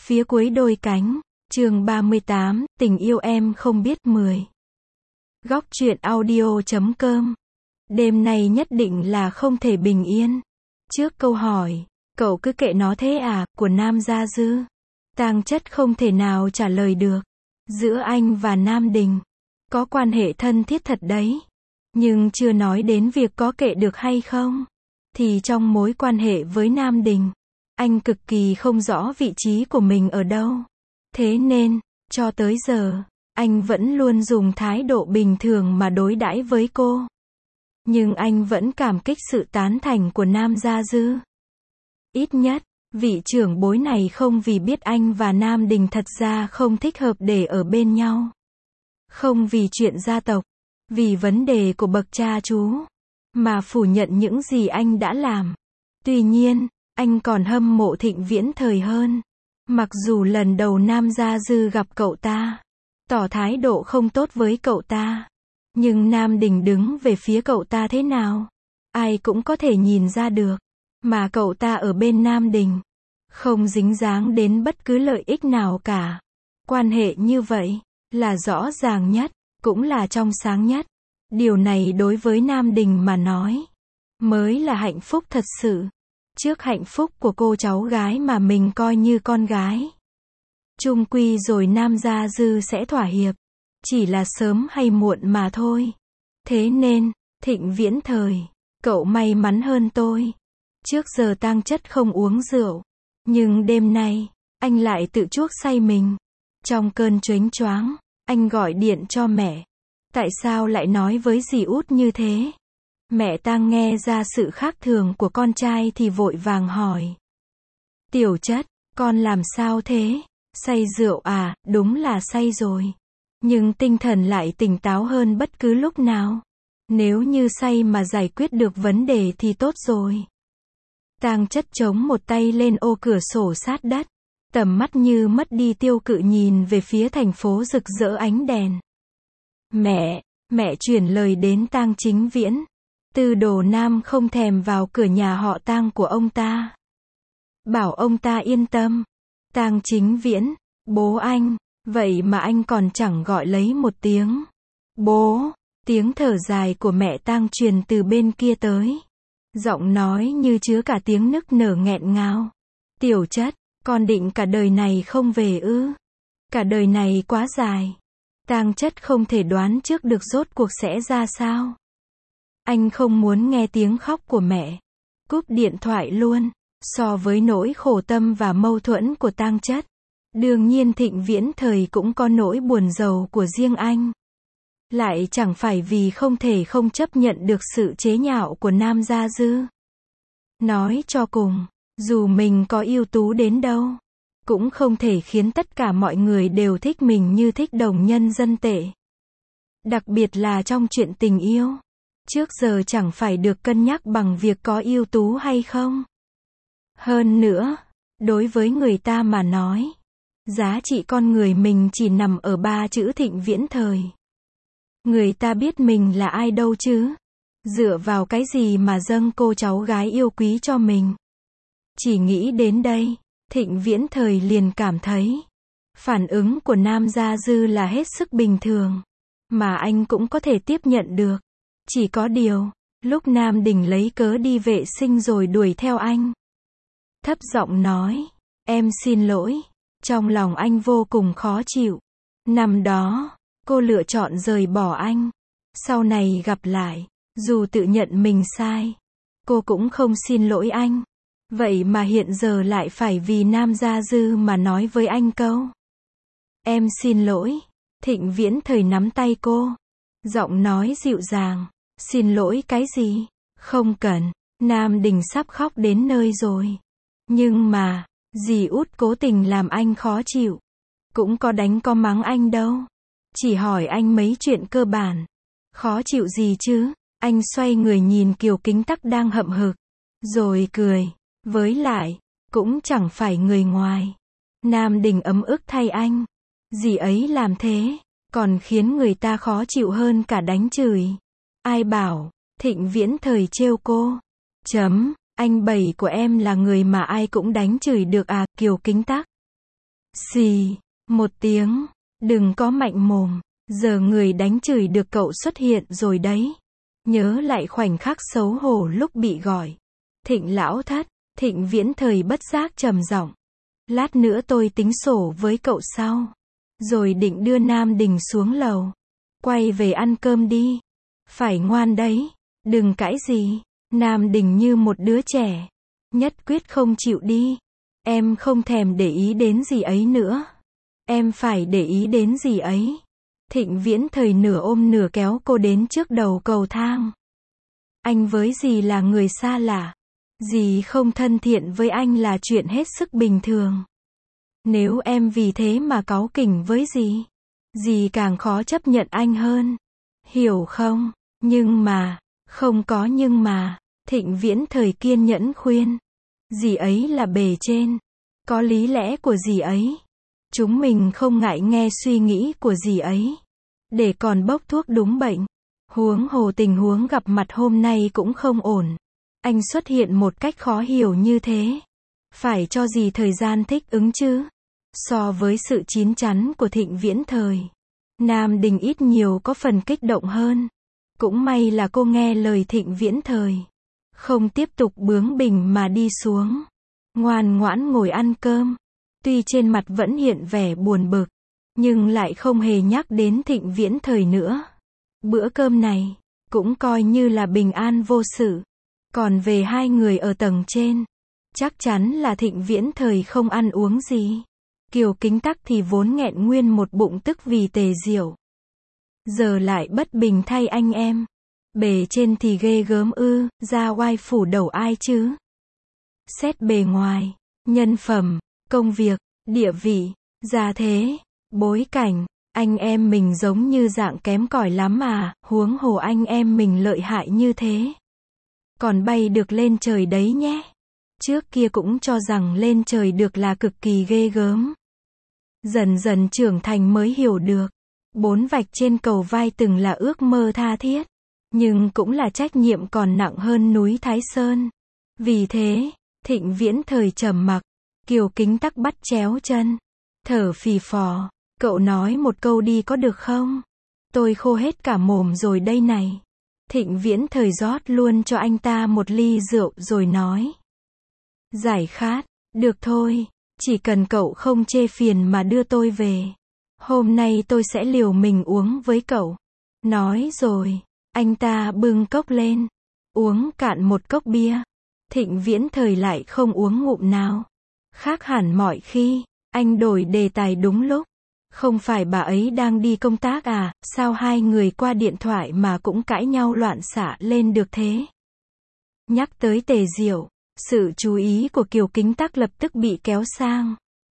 Phía cuối đôi cánh, chương 38, tình yêu em không biết 10. Góc truyện audio.com. Đêm nay nhất định là không thể bình yên. Trước câu hỏi, cậu cứ kệ nó thế à, của Nam Gia Dư. Tang Chất không thể nào trả lời được. Giữa anh và Nam Đình, có quan hệ thân thiết thật đấy. Nhưng chưa nói đến việc có kệ được hay không. Thì trong mối quan hệ với Nam Đình, anh cực kỳ không rõ vị trí của mình ở đâu. Thế nên, cho tới giờ, anh vẫn luôn dùng thái độ bình thường mà đối đãi với cô. Nhưng anh vẫn cảm kích sự tán thành của Nam Gia Dư. Ít nhất, vị trưởng bối này không vì biết anh và Nam Đình thật ra không thích hợp để ở bên nhau. Không vì chuyện gia tộc, vì vấn đề của bậc cha chú, mà phủ nhận những gì anh đã làm. Tuy nhiên, anh còn hâm mộ Thịnh Viễn Thời hơn. Mặc dù lần đầu Nam Gia Dư gặp cậu ta, tỏ thái độ không tốt với cậu ta, nhưng Nam Đình đứng về phía cậu ta thế nào, ai cũng có thể nhìn ra được. Mà cậu ta ở bên Nam Đình, không dính dáng đến bất cứ lợi ích nào cả. Quan hệ như vậy, là rõ ràng nhất, cũng là trong sáng nhất. Điều này đối với Nam Đình mà nói, mới là hạnh phúc thật sự. Trước hạnh phúc của cô cháu gái mà mình coi như con gái. Chung quy rồi Nam Gia Dư sẽ thỏa hiệp. Chỉ là sớm hay muộn mà thôi. Thế nên, Thịnh Viễn Thời, cậu may mắn hơn tôi. Trước giờ Tang Chất không uống rượu. Nhưng đêm nay, anh lại tự chuốc say mình. Trong cơn chớnh choáng, anh gọi điện cho mẹ. Tại sao lại nói với dì út như thế? Mẹ Tang nghe ra sự khác thường của con trai thì vội vàng hỏi. Tiểu Chất, con làm sao thế? Say rượu à? Đúng là say rồi. Nhưng tinh thần lại tỉnh táo hơn bất cứ lúc nào. Nếu như say mà giải quyết được vấn đề thì tốt rồi. Tang Chất chống một tay lên ô cửa sổ sát đất. Tầm mắt như mất đi tiêu cự nhìn về phía thành phố rực rỡ ánh đèn. Mẹ chuyển lời đến Tang Chính Viễn. Tư Đồ Nam không thèm vào cửa nhà họ Tang của ông ta. Bảo ông ta yên tâm. Tang Chính Viễn, bố anh, vậy mà anh còn chẳng gọi lấy một tiếng. Bố, tiếng thở dài của mẹ Tang truyền từ bên kia tới. Giọng nói như chứa cả tiếng nức nở nghẹn ngào. Tiểu Chất, con định cả đời này không về ư? Cả đời này quá dài. Tang Chất không thể đoán trước được rốt cuộc sẽ ra sao. Anh không muốn nghe tiếng khóc của mẹ. Cúp điện thoại luôn. So với nỗi khổ tâm và mâu thuẫn của Tang Chất, đương nhiên Thịnh Viễn Thời cũng có nỗi buồn rầu của riêng anh. Lại chẳng phải vì không thể không chấp nhận được sự chế nhạo của Nam Gia Dư. Nói cho cùng, dù mình có ưu tú đến đâu, cũng không thể khiến tất cả mọi người đều thích mình như thích đồng nhân dân tệ. Đặc biệt là trong chuyện tình yêu. Trước giờ chẳng phải được cân nhắc bằng việc có ưu tú hay không. Hơn nữa, đối với người ta mà nói, giá trị con người mình chỉ nằm ở 3 chữ Thịnh Viễn Thời. Người ta biết mình là ai đâu chứ? Dựa vào cái gì mà dâng cô cháu gái yêu quý cho mình? Chỉ nghĩ đến đây, Thịnh Viễn Thời liền cảm thấy, phản ứng của Nam Gia Dư là hết sức bình thường, mà anh cũng có thể tiếp nhận được. Chỉ có điều, lúc Nam Đình lấy cớ đi vệ sinh rồi đuổi theo anh. Thấp giọng nói, em xin lỗi. Trong lòng anh vô cùng khó chịu. Năm đó, cô lựa chọn rời bỏ anh. Sau này gặp lại, dù tự nhận mình sai, cô cũng không xin lỗi anh. Vậy mà hiện giờ lại phải vì Nam Gia Dư mà nói với anh câu. Em xin lỗi. Thịnh Viễn Thời nắm tay cô. Giọng nói dịu dàng. Xin lỗi cái gì? Không cần. Nam Đình sắp khóc đến nơi rồi. Nhưng mà, dì út cố tình làm anh khó chịu. Cũng có đánh có mắng anh đâu. Chỉ hỏi anh mấy chuyện cơ bản. Khó chịu gì chứ? Anh xoay người nhìn Kiều Kính Tắc đang hậm hực. Rồi cười. Với lại, cũng chẳng phải người ngoài. Nam Đình ấm ức thay anh. Dì ấy làm thế, còn khiến người ta khó chịu hơn cả đánh chửi. Ai bảo, Thịnh Viễn Thời trêu cô. Anh Bảy của em là người mà ai cũng đánh chửi được à, Kiều Kính Tắc. Xì, một tiếng, đừng có mạnh mồm, giờ người đánh chửi được cậu xuất hiện rồi đấy. Nhớ lại khoảnh khắc xấu hổ lúc bị gọi. Thịnh lão thất, Thịnh Viễn Thời bất giác trầm giọng. Lát nữa tôi tính sổ với cậu sau. Rồi định đưa Nam Đình xuống lầu. Quay về ăn cơm đi. Phải ngoan đấy, đừng cãi gì. Nam Đình như một đứa trẻ. Nhất quyết không chịu đi. Em không thèm để ý đến gì ấy nữa. Em phải để ý đến gì ấy. Thịnh Viễn Thời nửa ôm nửa kéo cô đến trước đầu cầu thang. Anh với dì là người xa lạ. Dì không thân thiện với anh là chuyện hết sức bình thường. Nếu em vì thế mà cáu kỉnh với dì, dì càng khó chấp nhận anh hơn. Hiểu không? Nhưng mà, không có nhưng mà, Thịnh Viễn Thời kiên nhẫn khuyên. Dì ấy là bề trên. Có lý lẽ của dì ấy. Chúng mình không ngại nghe suy nghĩ của dì ấy. Để còn bốc thuốc đúng bệnh. Huống hồ tình huống gặp mặt hôm nay cũng không ổn. Anh xuất hiện một cách khó hiểu như thế. Phải cho dì thời gian thích ứng chứ. So với sự chín chắn của Thịnh Viễn Thời, Nam Đình ít nhiều có phần kích động hơn. Cũng may là cô nghe lời Thịnh Viễn Thời. Không tiếp tục bướng bỉnh mà đi xuống. Ngoan ngoãn ngồi ăn cơm. Tuy trên mặt vẫn hiện vẻ buồn bực, nhưng lại không hề nhắc đến Thịnh Viễn Thời nữa. Bữa cơm này, cũng coi như là bình an vô sự. Còn về hai người ở tầng trên, chắc chắn là Thịnh Viễn Thời không ăn uống gì. Kiều Kính Tắc thì vốn nghẹn nguyên một bụng tức vì Tề Diệu. Giờ lại bất bình thay anh em. Bề trên thì ghê gớm ư, ra oai phủ đầu ai chứ. Xét bề ngoài, nhân phẩm, công việc, địa vị, gia thế, bối cảnh, anh em mình giống như dạng kém cỏi lắm à, huống hồ anh em mình lợi hại như thế. Còn bay được lên trời đấy nhé. Trước kia cũng cho rằng lên trời được là cực kỳ ghê gớm. Dần dần trưởng thành mới hiểu được. 4 vạch trên cầu vai từng là ước mơ tha thiết. Nhưng cũng là trách nhiệm còn nặng hơn núi Thái Sơn. Vì thế, Thịnh Viễn Thời trầm mặc. Kiều Kính Tắc bắt chéo chân. Thở phì phò. Cậu nói một câu đi có được không? Tôi khô hết cả mồm rồi đây này. Thịnh Viễn Thời rót luôn cho anh ta một ly rượu rồi nói. Giải khát, được thôi, chỉ cần cậu không chê phiền mà đưa tôi về. Hôm nay tôi sẽ liều mình uống với cậu. Nói rồi, anh ta bưng cốc lên, uống cạn một cốc bia. Thịnh Viễn Thời lại không uống ngụm nào. Khác hẳn mọi khi, anh đổi đề tài đúng lúc. Không phải bà ấy đang đi công tác à, sao hai người qua điện thoại mà cũng cãi nhau loạn xạ lên được thế? Nhắc tới Tề Diệu, sự chú ý của Kiều Kính Tắc lập tức bị kéo sang.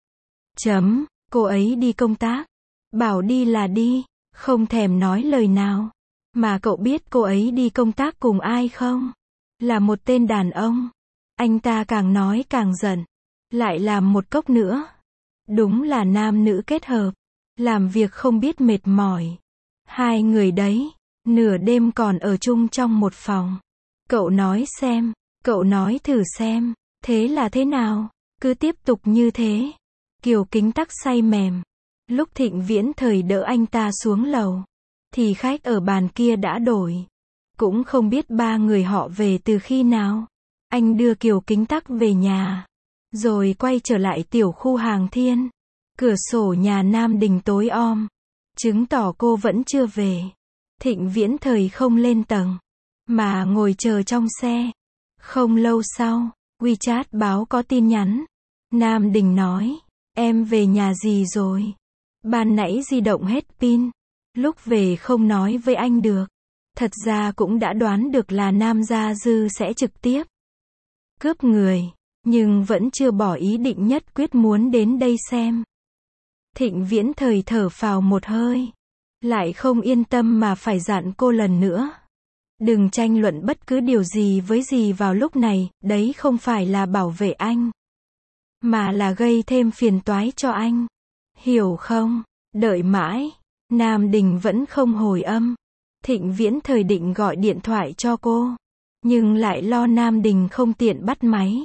Cô ấy đi công tác. Bảo đi là đi, không thèm nói lời nào. Mà cậu biết cô ấy đi công tác cùng ai không? Là một tên đàn ông. Anh ta càng nói càng giận. Lại làm một cốc nữa. Đúng là nam nữ kết hợp. Làm việc không biết mệt mỏi. Hai người đấy, nửa đêm còn ở chung trong một phòng. Cậu nói xem, cậu nói thử xem, thế là thế nào? Cứ tiếp tục như thế. Kiều Kính Tắc say mềm. Lúc Thịnh Viễn Thời đỡ anh ta xuống lầu, thì khách ở bàn kia đã đổi. Cũng không biết ba người họ về từ khi nào. Anh đưa Kiều Kính Tắc về nhà, rồi quay trở lại tiểu khu Hàng Thiên. Cửa sổ nhà Nam Đình tối om, chứng tỏ cô vẫn chưa về. Thịnh Viễn Thời không lên tầng, mà ngồi chờ trong xe. Không lâu sau, WeChat báo có tin nhắn. Nam Đình nói, em về nhà gì rồi? Ban nãy di động hết pin. Lúc về không nói với anh được. Thật ra cũng đã đoán được là Nam Gia Dư sẽ trực tiếp cướp người, nhưng vẫn chưa bỏ ý định nhất quyết muốn đến đây xem. Thịnh Viễn Thời thở phào một hơi. Lại không yên tâm mà phải dặn cô lần nữa. Đừng tranh luận bất cứ điều gì với dì vào lúc này, đấy không phải là bảo vệ anh, mà là gây thêm phiền toái cho anh. Hiểu không? Đợi mãi, Nam Đình vẫn không hồi âm. Thịnh Viễn Thời định gọi điện thoại cho cô, nhưng lại lo Nam Đình không tiện bắt máy.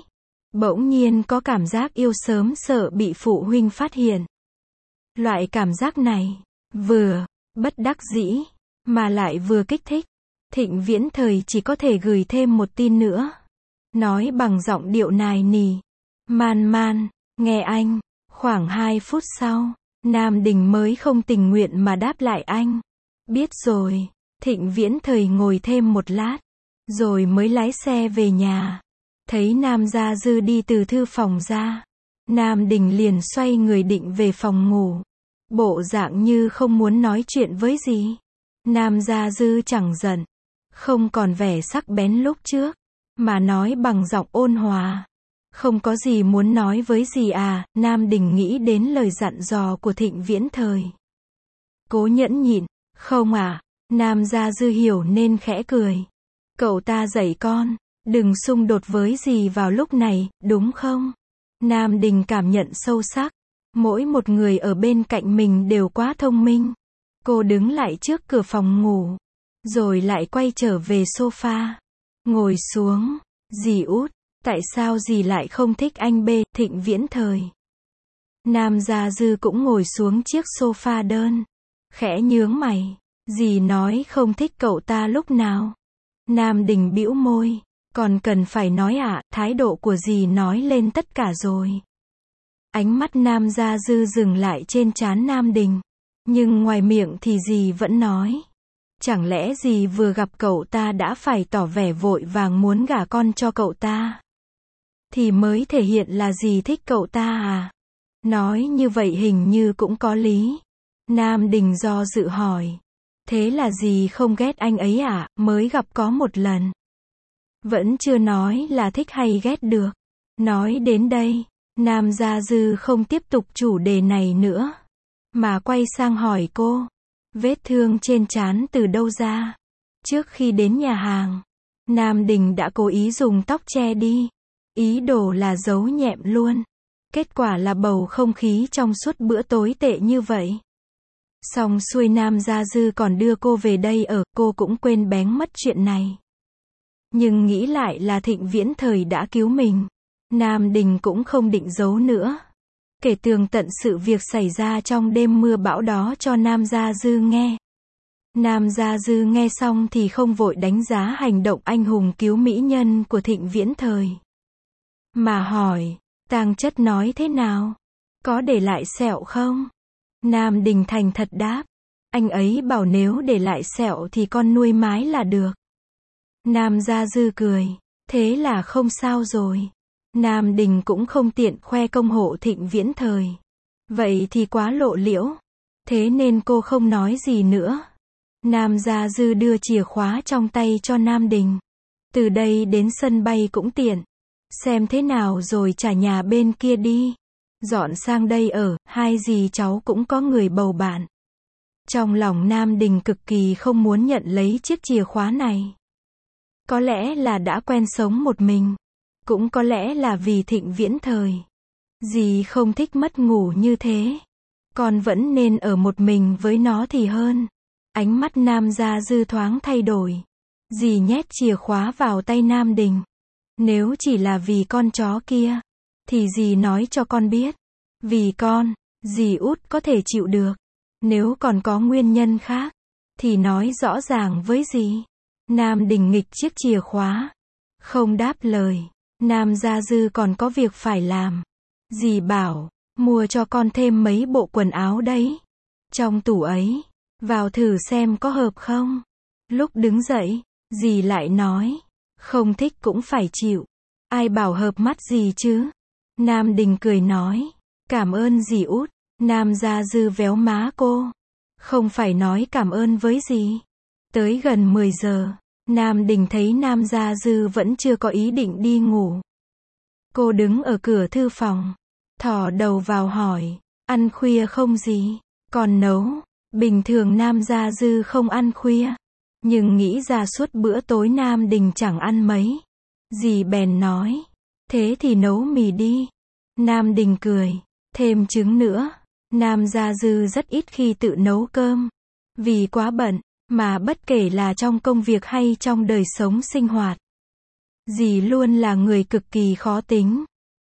Bỗng nhiên có cảm giác yêu sớm sợ bị phụ huynh phát hiện. Loại cảm giác này, vừa bất đắc dĩ, mà lại vừa kích thích. Thịnh Viễn Thời chỉ có thể gửi thêm một tin nữa. Nói bằng giọng điệu nài nỉ. Man Man, nghe anh. Khoảng 2 phút sau, Nam Đình mới không tình nguyện mà đáp lại anh. Biết rồi. Thịnh Viễn Thời ngồi thêm một lát, rồi mới lái xe về nhà. Thấy Nam Gia Dư đi từ thư phòng ra, Nam Đình liền xoay người định về phòng ngủ. Bộ dạng như không muốn nói chuyện với gì. Nam Gia Dư chẳng giận, không còn vẻ sắc bén lúc trước, mà nói bằng giọng ôn hòa. Không có gì muốn nói với gì à? Nam Đình nghĩ đến lời dặn dò của Thịnh Viễn Thời. Cố nhẫn nhịn. Không à? Nam Gia Dư hiểu nên khẽ cười. Cậu ta dạy con, đừng xung đột với gì vào lúc này, đúng không? Nam Đình cảm nhận sâu sắc. Mỗi một người ở bên cạnh mình đều quá thông minh. Cô đứng lại trước cửa phòng ngủ, rồi lại quay trở về sofa. Ngồi xuống. Dì út, tại sao dì lại không thích anh B? Thịnh Viễn Thời. Nam Gia Dư cũng ngồi xuống chiếc sofa đơn. Khẽ nhướng mày. Dì nói không thích cậu ta lúc nào? Nam Đình bĩu môi. Còn cần phải nói ạ? Thái độ của dì nói lên tất cả rồi. Ánh mắt Nam Gia Dư dừng lại trên trán Nam Đình. Nhưng ngoài miệng thì dì vẫn nói. Chẳng lẽ dì vừa gặp cậu ta đã phải tỏ vẻ vội vàng muốn gả con cho cậu ta? Thì mới thể hiện là dì thích cậu ta à? Nói như vậy hình như cũng có lý. Nam Đình do dự hỏi. Thế là dì không ghét anh ấy à? Mới gặp có một lần. Vẫn chưa nói là thích hay ghét được. Nói đến đây, Nam Gia Dư không tiếp tục chủ đề này nữa, mà quay sang hỏi cô. Vết thương trên trán từ đâu ra? Trước khi đến nhà hàng, Nam Đình đã cố ý dùng tóc che đi. Ý đồ là giấu nhẹm luôn. Kết quả là bầu không khí trong suốt bữa tối tệ như vậy. Xong xuôi Nam Gia Dư còn đưa cô về đây ở, cô cũng quên bén mất chuyện này. Nhưng nghĩ lại là Thịnh Viễn Thời đã cứu mình. Nam Đình cũng không định giấu nữa. Kể tường tận sự việc xảy ra trong đêm mưa bão đó cho Nam Gia Dư nghe. Nam Gia Dư nghe xong thì không vội đánh giá hành động anh hùng cứu mỹ nhân của Thịnh Viễn Thời, mà hỏi, Tang Chất nói thế nào? Có để lại sẹo không? Nam Đình thành thật đáp. Anh ấy bảo nếu để lại sẹo thì con nuôi mái là được. Nam Gia Dư cười. Thế là không sao rồi. Nam Đình cũng không tiện khoe công hộ Thịnh Viễn Thời. Vậy thì quá lộ liễu. Thế nên cô không nói gì nữa. Nam Gia Dư đưa chìa khóa trong tay cho Nam Đình. Từ đây đến sân bay cũng tiện. Xem thế nào rồi trả nhà bên kia đi. Dọn sang đây ở, hai dì cháu cũng có người bầu bạn. Trong lòng Nam Đình cực kỳ không muốn nhận lấy chiếc chìa khóa này. Có lẽ là đã quen sống một mình. Cũng có lẽ là vì Thịnh Viễn Thời. Dì không thích mất ngủ như thế. Con vẫn nên ở một mình với nó thì hơn. Ánh mắt Nam Gia Dư thoáng thay đổi. Dì nhét chìa khóa vào tay Nam Đình. Nếu chỉ là vì con chó kia, thì dì nói cho con biết. Vì con, dì út có thể chịu được. Nếu còn có nguyên nhân khác, thì nói rõ ràng với dì. Nam Đình nghịch chiếc chìa khóa. Không đáp lời. Nam Gia Dư còn có việc phải làm. Dì bảo, mua cho con thêm mấy bộ quần áo đấy. Trong tủ ấy, vào thử xem có hợp không. Lúc đứng dậy, dì lại nói, không thích cũng phải chịu. Ai bảo hợp mắt dì chứ? Nam Đình cười nói, cảm ơn dì út. Nam Gia Dư véo má cô. Không phải nói cảm ơn với dì. Tới gần 10 giờ, Nam Đình thấy Nam Gia Dư vẫn chưa có ý định đi ngủ. Cô đứng ở cửa thư phòng, thò đầu vào hỏi, ăn khuya không dì? Còn nấu. Bình thường Nam Gia Dư không ăn khuya, nhưng nghĩ ra suốt bữa tối Nam Đình chẳng ăn mấy. Dì bèn nói, thế thì nấu mì đi. Nam Đình cười, thêm trứng nữa. Nam Gia Dư rất ít khi tự nấu cơm, vì quá bận, mà bất kể là trong công việc hay trong đời sống sinh hoạt. Dì luôn là người cực kỳ khó tính.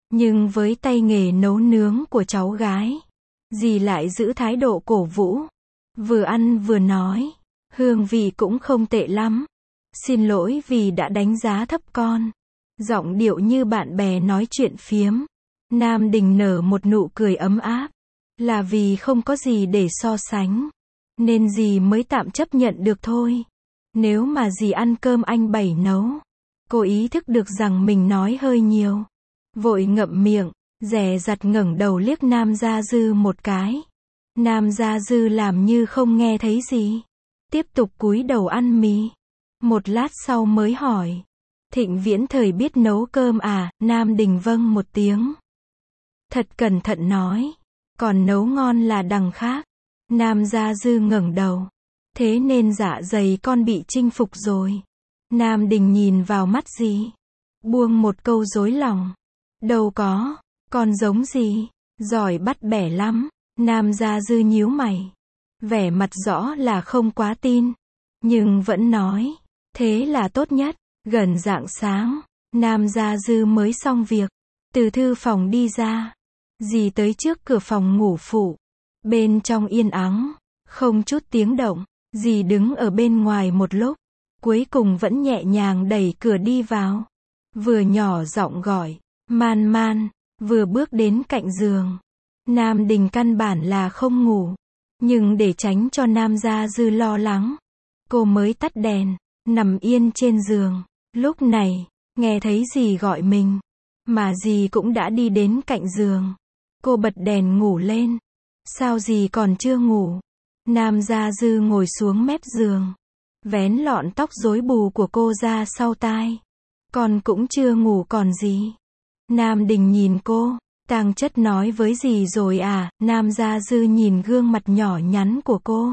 Nhưng với tay nghề nấu nướng của cháu gái, dì lại giữ thái độ cổ vũ. Vừa ăn vừa nói, hương vị cũng không tệ lắm. Xin lỗi vì đã đánh giá thấp con. Giọng điệu như bạn bè nói chuyện phiếm. Nam Đình nở một nụ cười ấm áp. Là vì không có gì để so sánh, nên dì mới tạm chấp nhận được thôi. Nếu mà dì ăn cơm anh Bảy nấu. Cô ý thức được rằng mình nói hơi nhiều. Vội ngậm miệng, dè dặt ngẩng đầu liếc Nam Gia Dư một cái. Nam Gia Dư làm như không nghe thấy gì. Tiếp tục cúi đầu ăn mì. Một lát sau mới hỏi. Thịnh Viễn Thời biết nấu cơm à? Nam Đình vâng một tiếng. Thật cẩn thận nói. Còn nấu ngon là đằng khác. Nam Gia Dư ngẩng đầu. Thế nên dạ dày con bị chinh phục rồi. Nam Đình nhìn vào mắt dì. Buông một câu dối lòng. Đâu có, con giống gì, giỏi bắt bẻ lắm. Nam Gia Dư nhíu mày. Vẻ mặt rõ là không quá tin. Nhưng vẫn nói. Thế là tốt nhất. Gần rạng sáng, Nam Gia Dư mới xong việc. Từ thư phòng đi ra. Dì tới trước cửa phòng ngủ phụ. Bên trong yên ắng, không chút tiếng động. Dì đứng ở bên ngoài một lúc. Cuối cùng vẫn nhẹ nhàng đẩy cửa đi vào. Vừa nhỏ giọng gọi. Man Man, vừa bước đến cạnh giường. Nam Đình căn bản là không ngủ. Nhưng để tránh cho Nam Gia Dư lo lắng, cô mới tắt đèn, nằm yên trên giường. Lúc này, nghe thấy dì gọi mình. Mà dì cũng đã đi đến cạnh giường. Cô bật đèn ngủ lên. Sao dì còn chưa ngủ? Nam Gia Dư ngồi xuống mép giường. Vén lọn tóc rối bù của cô ra sau tai. Con cũng chưa ngủ còn gì. Nam Đình nhìn cô. Tang Chất nói với dì rồi à? Nam Gia Dư nhìn gương mặt nhỏ nhắn của cô.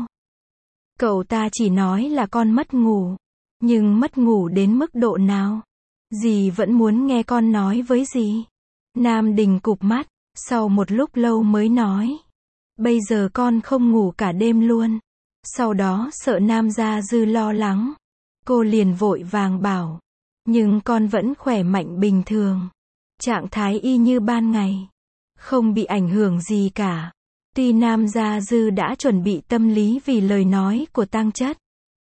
Cậu ta chỉ nói là con mất ngủ. Nhưng mất ngủ đến mức độ nào? Dì vẫn muốn nghe con nói với dì. Nam Đình cụp mắt. Sau một lúc lâu mới nói. Bây giờ con không ngủ cả đêm luôn. Sau đó sợ Nam Gia Dư lo lắng. Cô liền vội vàng bảo. Nhưng con vẫn khỏe mạnh bình thường. Trạng thái y như ban ngày. Không bị ảnh hưởng gì cả. Tuy Nam Gia Dư đã chuẩn bị tâm lý vì lời nói của Tang Chất.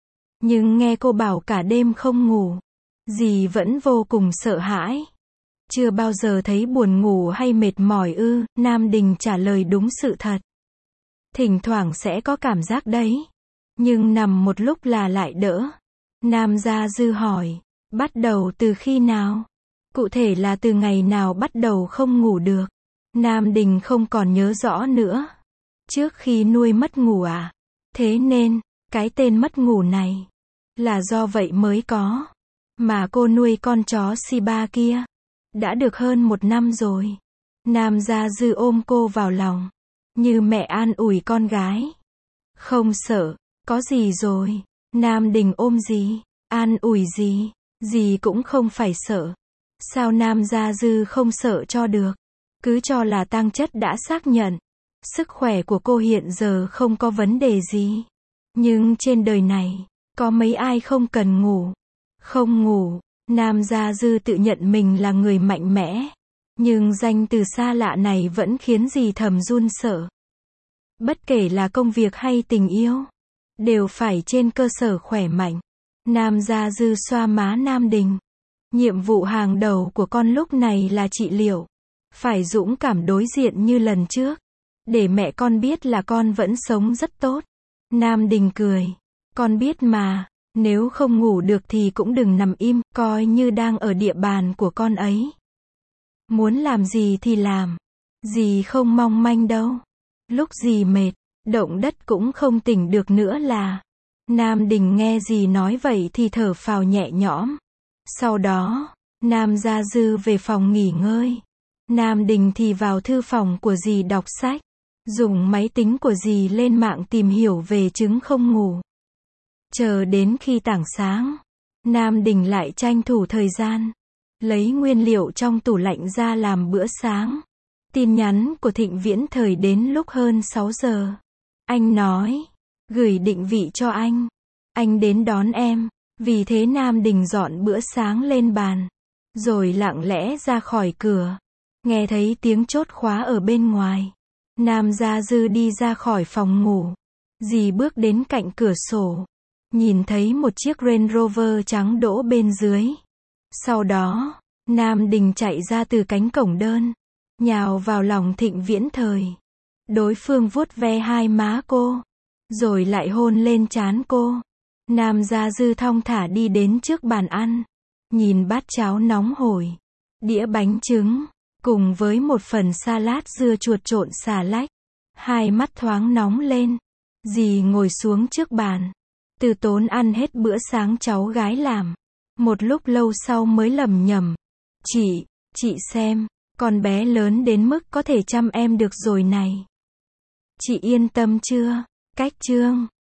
Nhưng nghe cô bảo cả đêm không ngủ. Dì vẫn vô cùng sợ hãi. Chưa bao giờ thấy buồn ngủ hay mệt mỏi ư? Nam Đình trả lời đúng sự thật. Thỉnh thoảng sẽ có cảm giác đấy. Nhưng nằm một lúc là lại đỡ. Nam Gia Dư hỏi. Bắt đầu từ khi nào? Cụ thể là từ ngày nào bắt đầu không ngủ được? Nam Đình không còn nhớ rõ nữa. Trước khi nuôi mất ngủ à? Thế nên, cái tên mất ngủ này là do vậy mới có. Mà cô nuôi con chó Shiba kia đã được hơn 1 năm rồi. Nam Gia Dư ôm cô vào lòng, như mẹ an ủi con gái. Không sợ, có gì rồi. Nam Đình ôm dì, an ủi dì. Dì cũng không phải sợ. Sao Nam Gia Dư không sợ cho được? Cứ cho là Tang Chất đã xác nhận. Sức khỏe của cô hiện giờ không có vấn đề gì. Nhưng trên đời này, có mấy ai không cần ngủ? Không ngủ. Nam Gia Dư tự nhận mình là người mạnh mẽ. Nhưng danh từ xa lạ này vẫn khiến dì thầm run sợ. Bất kể là công việc hay tình yêu, đều phải trên cơ sở khỏe mạnh. Nam Gia Dư xoa má Nam Đình. Nhiệm vụ hàng đầu của con lúc này là trị liệu. Phải dũng cảm đối diện như lần trước. Để mẹ con biết là con vẫn sống rất tốt. Nam Đình cười. Con biết mà. Nếu không ngủ được thì cũng đừng nằm im. Coi như đang ở địa bàn của con ấy. Muốn làm gì thì làm. Dì không mong manh đâu. Lúc dì mệt, động đất cũng không tỉnh được nữa là. Nam Đình nghe dì nói vậy thì thở phào nhẹ nhõm. Sau đó, Nam Gia Dư về phòng nghỉ ngơi. Nam Đình thì vào thư phòng của dì đọc sách. Dùng máy tính của dì lên mạng tìm hiểu về chứng không ngủ. Chờ đến khi tảng sáng, Nam Đình lại tranh thủ thời gian. Lấy nguyên liệu trong tủ lạnh ra làm bữa sáng. Tin nhắn của Thịnh Viễn Thời đến lúc hơn 6 giờ. Anh nói, gửi định vị cho anh. Anh đến đón em. Vì thế Nam Đình dọn bữa sáng lên bàn. Rồi lặng lẽ ra khỏi cửa. Nghe thấy tiếng chốt khóa ở bên ngoài. Nam Gia Dư đi ra khỏi phòng ngủ. Dì bước đến cạnh cửa sổ. Nhìn thấy một chiếc Range Rover trắng đỗ bên dưới. Sau đó, Nam Đình chạy ra từ cánh cổng đơn. Nhào vào lòng Thịnh Viễn Thời. Đối phương vuốt ve hai má cô. Rồi lại hôn lên trán cô. Nam Gia Dư thong thả đi đến trước bàn ăn. Nhìn bát cháo nóng hổi. Đĩa bánh trứng. Cùng với một phần salad dưa chuột trộn xà lách. Hai mắt thoáng nóng lên. Dì ngồi xuống trước bàn. Từ Tốn ăn hết bữa sáng cháu gái làm. Một lúc lâu sau mới lẩm nhẩm. Chị xem, con bé lớn đến mức có thể chăm em được rồi này. Chị yên tâm chưa? Cách chương